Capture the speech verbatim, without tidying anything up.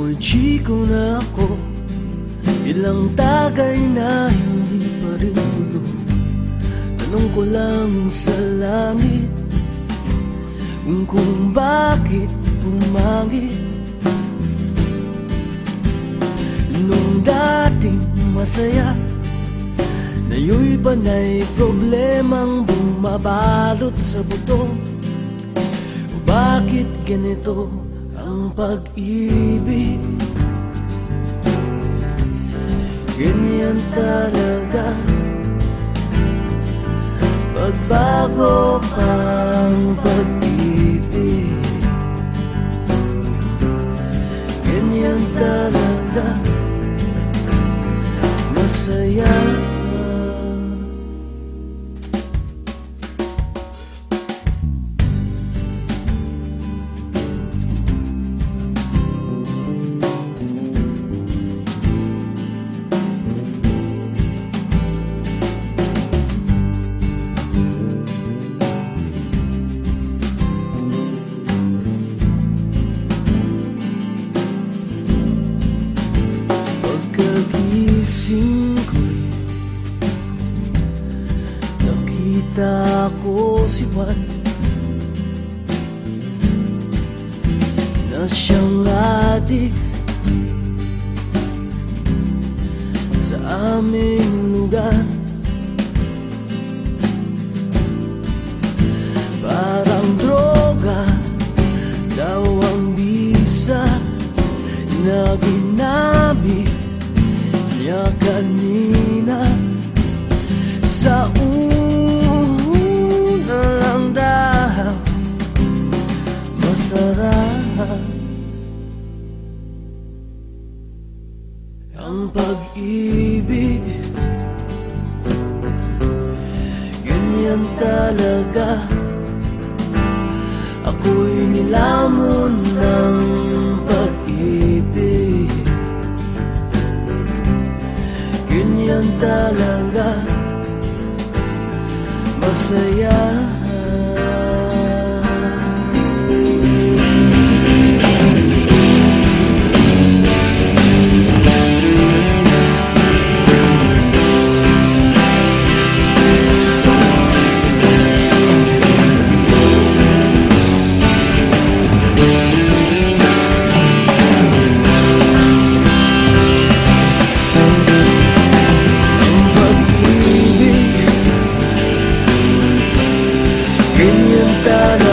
Chico na ako, ilang tagay na hindi pa rin tulo. Tanong ko lang sa langit kung, kung bakit pumangit. Nung dating masaya, ngayo'y panay problemang bumabalot sa buto. Bakit ganito ang pag-ibig? Ganyan talaga, pagbago ang pag-ibig. Ganyan talaga, masaya. Pagkagising ko'y nakita ko si Juan na siyang adik sa aming lugar. Parang droga daw ang bisa na ginamit niya kanina. Sa una lang daw masarap ang pag-ibig. Ganyan talaga, ako'y nilamon ng pag-ibig. Ganyan talaga, masaya. Ganyan talaga,